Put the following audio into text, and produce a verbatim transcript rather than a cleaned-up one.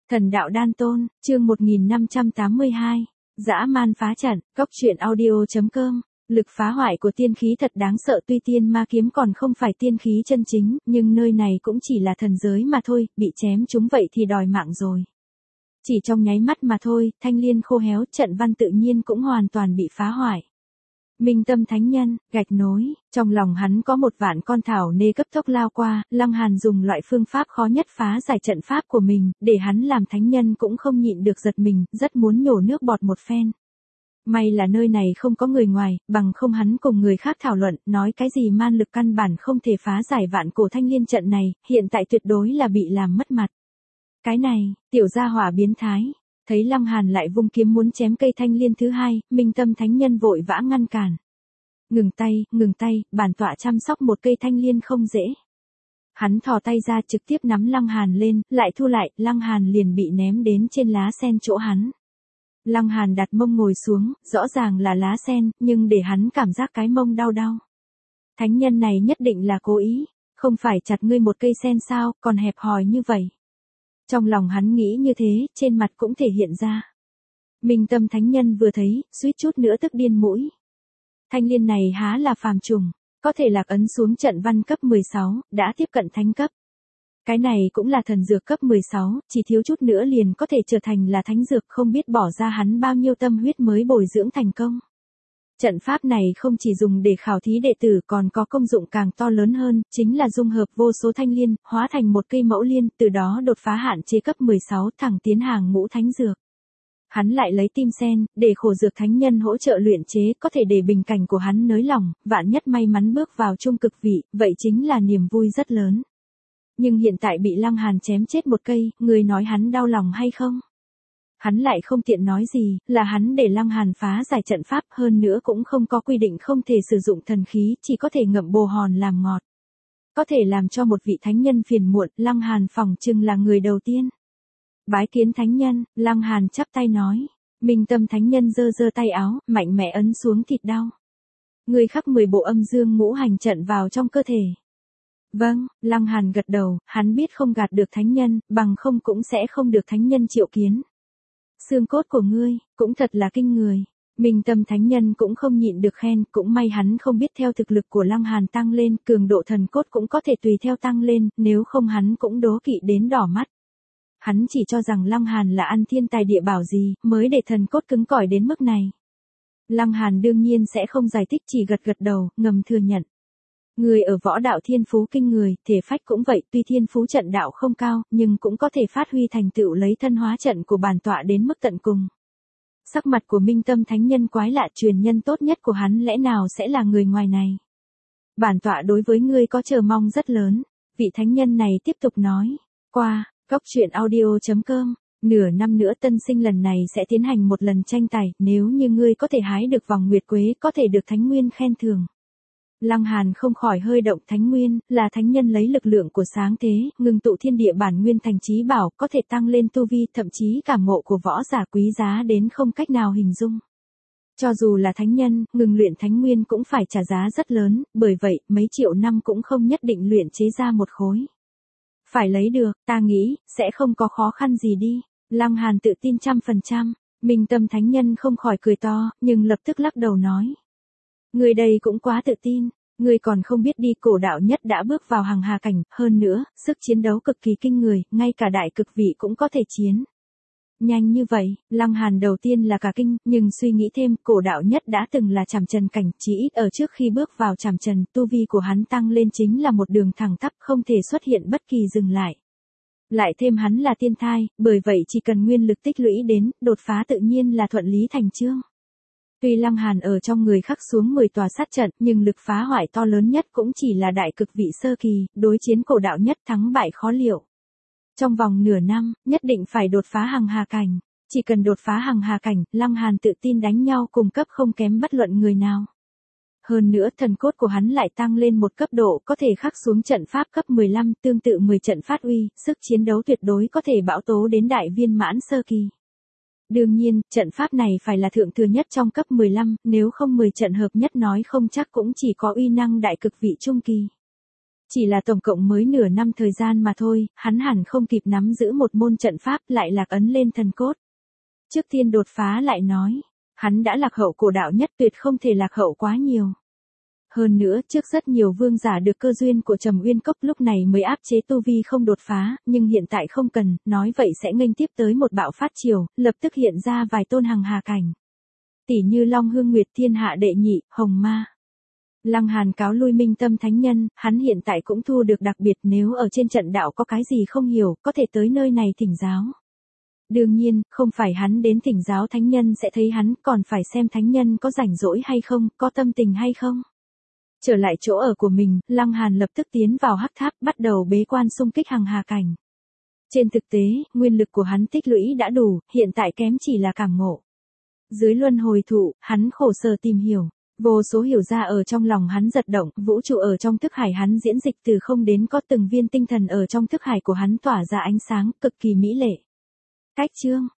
Thần đạo đan tôn, chương một nghìn năm trăm tám mươi hai, dã man phá trận, cóc truyện audio.com. Lực phá hoại của tiên khí thật đáng sợ, tuy tiên ma kiếm còn không phải tiên khí chân chính, nhưng nơi này cũng chỉ là thần giới mà thôi, bị chém chúng vậy thì đòi mạng rồi. Chỉ trong nháy mắt mà thôi, thanh liên khô héo, trận văn tự nhiên cũng hoàn toàn bị phá hoại. Minh Tâm Thánh Nhân, gạch nối, trong lòng hắn có một vạn con thảo nê cấp tốc lao qua, Lăng Hàn dùng loại phương pháp khó nhất phá giải trận pháp của mình, để hắn làm thánh nhân cũng không nhịn được giật mình, rất muốn nhổ nước bọt một phen. May là nơi này không có người ngoài, bằng không hắn cùng người khác thảo luận, nói cái gì man lực căn bản không thể phá giải vạn cổ thanh liên trận này, hiện tại tuyệt đối là bị làm mất mặt. Cái này, tiểu gia hỏa biến thái. Thấy Lăng Hàn lại vung kiếm muốn chém cây thanh liên thứ hai, Minh Tâm Thánh Nhân vội vã ngăn cản. Ngừng tay, ngừng tay, bản tọa chăm sóc một cây thanh liên không dễ. Hắn thò tay ra trực tiếp nắm Lăng Hàn lên, lại thu lại, Lăng Hàn liền bị ném đến trên lá sen chỗ hắn. Lăng Hàn đặt mông ngồi xuống, rõ ràng là lá sen, nhưng để hắn cảm giác cái mông đau đau. Thánh nhân này nhất định là cố ý, không phải chặt ngươi một cây sen sao, còn hẹp hòi như vậy. Trong lòng hắn nghĩ như thế, trên mặt cũng thể hiện ra. Minh Tâm Thánh Nhân vừa thấy, suýt chút nữa tức điên mũi. Thanh liên này há là phàm trùng, có thể lạc ấn xuống trận văn cấp mười sáu, đã tiếp cận thánh cấp. Cái này cũng là thần dược cấp mười sáu, chỉ thiếu chút nữa liền có thể trở thành là thánh dược, không biết bỏ ra hắn bao nhiêu tâm huyết mới bồi dưỡng thành công. Trận pháp này không chỉ dùng để khảo thí đệ tử còn có công dụng càng to lớn hơn, chính là dung hợp vô số thanh liên, hóa thành một cây mẫu liên, từ đó đột phá hạn chế cấp mười sáu thẳng tiến hàng ngũ thánh dược. Hắn lại lấy tim sen, để khổ dược thánh nhân hỗ trợ luyện chế, có thể để bình cảnh của hắn nới lỏng, vạn nhất may mắn bước vào trung cực vị, vậy chính là niềm vui rất lớn. Nhưng hiện tại bị Lăng Hàn chém chết một cây, người nói hắn đau lòng hay không? Hắn lại không tiện nói gì, là hắn để Lăng Hàn phá giải trận pháp, hơn nữa cũng không có quy định không thể sử dụng thần khí, chỉ có thể ngậm bồ hòn làm ngọt. Có thể làm cho một vị thánh nhân phiền muộn, Lăng Hàn phỏng chừng là người đầu tiên. Bái kiến thánh nhân, Lăng Hàn chắp tay nói. Minh Tâm Thánh Nhân giơ giơ tay áo, mạnh mẽ ấn xuống thịt đau. Người khắc mười bộ âm dương ngũ hành trận vào trong cơ thể. Vâng, Lăng Hàn gật đầu, hắn biết không gạt được thánh nhân, bằng không cũng sẽ không được thánh nhân triệu kiến. Xương cốt của ngươi, cũng thật là kinh người. Minh Tâm Thánh Nhân cũng không nhịn được khen, cũng may hắn không biết theo thực lực của Lăng Hàn tăng lên, cường độ thần cốt cũng có thể tùy theo tăng lên, nếu không hắn cũng đố kỵ đến đỏ mắt. Hắn chỉ cho rằng Lăng Hàn là ăn thiên tài địa bảo gì, mới để thần cốt cứng cỏi đến mức này. Lăng Hàn đương nhiên sẽ không giải thích, chỉ gật gật đầu, ngầm thừa nhận. Người ở võ đạo thiên phú kinh người, thể phách cũng vậy, tuy thiên phú trận đạo không cao, nhưng cũng có thể phát huy thành tựu lấy thân hóa trận của bản tọa đến mức tận cùng. Sắc mặt của Minh Tâm Thánh Nhân quái lạ, truyền nhân tốt nhất của hắn lẽ nào sẽ là người ngoài này. Bản tọa đối với ngươi có chờ mong rất lớn, vị thánh nhân này tiếp tục nói. Qua, cóc truyện audio.com, nửa năm nữa tân sinh lần này sẽ tiến hành một lần tranh tài, nếu như ngươi có thể hái được vòng nguyệt quế, có thể được thánh nguyên khen thưởng. Lăng Hàn không khỏi hơi động, thánh nguyên, là thánh nhân lấy lực lượng của sáng thế, ngưng tụ thiên địa bản nguyên thành chí bảo, có thể tăng lên tu vi, thậm chí cảm ngộ của võ giả quý giá đến không cách nào hình dung. Cho dù là thánh nhân, ngừng luyện thánh nguyên cũng phải trả giá rất lớn, bởi vậy, mấy triệu năm cũng không nhất định luyện chế ra một khối. Phải lấy được, ta nghĩ, sẽ không có khó khăn gì đi. Lăng Hàn tự tin trăm phần trăm, Minh Tâm Thánh Nhân không khỏi cười to, nhưng lập tức lắc đầu nói. Người đây cũng quá tự tin, người còn không biết đi, cổ đạo nhất đã bước vào hằng hà cảnh, hơn nữa, sức chiến đấu cực kỳ kinh người, ngay cả đại cực vị cũng có thể chiến. Nhanh như vậy, Lăng Hàn đầu tiên là cả kinh, nhưng suy nghĩ thêm, cổ đạo nhất đã từng là trảm trần cảnh, chỉ ít ở trước khi bước vào trảm trần, tu vi của hắn tăng lên chính là một đường thẳng tắp, không thể xuất hiện bất kỳ dừng lại. Lại thêm hắn là tiên thai, bởi vậy chỉ cần nguyên lực tích lũy đến, đột phá tự nhiên là thuận lý thành chương. Tuy Lăng Hàn ở trong người khắc xuống mười tòa sát trận, nhưng lực phá hoại to lớn nhất cũng chỉ là đại cực vị sơ kỳ, đối chiến cổ đạo nhất thắng bại khó liệu. Trong vòng nửa năm, nhất định phải đột phá hằng hà cảnh. Chỉ cần đột phá hằng hà cảnh, Lăng Hàn tự tin đánh nhau cùng cấp không kém bất luận người nào. Hơn nữa thần cốt của hắn lại tăng lên một cấp độ, có thể khắc xuống trận pháp cấp mười lăm, tương tự mười trận phát uy, sức chiến đấu tuyệt đối có thể bão tố đến đại viên mãn sơ kỳ. Đương nhiên, trận pháp này phải là thượng thừa nhất trong cấp mười lăm, nếu không mười trận hợp nhất nói không chắc cũng chỉ có uy năng đại cực vị trung kỳ. Chỉ là tổng cộng mới nửa năm thời gian mà thôi, hắn hẳn không kịp nắm giữ một môn trận pháp lại lạc ấn lên thần cốt. Trước tiên đột phá lại nói, hắn đã lạc hậu cổ đạo nhất tuyệt không thể lạc hậu quá nhiều. Hơn nữa, trước rất nhiều vương giả được cơ duyên của Trầm Uyên Cốc lúc này mới áp chế tu vi không đột phá, nhưng hiện tại không cần, nói vậy sẽ nghênh tiếp tới một bạo phát chiều, lập tức hiện ra vài tôn hằng hà cảnh. Tỷ như Long Hương Nguyệt Thiên Hạ đệ nhị, Hồng Ma. Lăng Hàn cáo lui Minh Tâm Thánh Nhân, hắn hiện tại cũng thu được đặc biệt, nếu ở trên trận đạo có cái gì không hiểu, có thể tới nơi này thỉnh giáo. Đương nhiên, không phải hắn đến thỉnh giáo thánh nhân sẽ thấy hắn, còn phải xem thánh nhân có rảnh rỗi hay không, có tâm tình hay không. Trở lại chỗ ở của mình, Lăng Hàn lập tức tiến vào hắc tháp, bắt đầu bế quan xung kích hằng hà cảnh. Trên thực tế, nguyên lực của hắn tích lũy đã đủ, hiện tại kém chỉ là cảm ngộ. Dưới luân hồi thụ, hắn khổ sở tìm hiểu. Vô số hiểu ra ở trong lòng hắn giật động, vũ trụ ở trong thức hải hắn diễn dịch từ không đến có từng viên tinh thần ở trong thức hải của hắn tỏa ra ánh sáng, cực kỳ mỹ lệ. Cách chương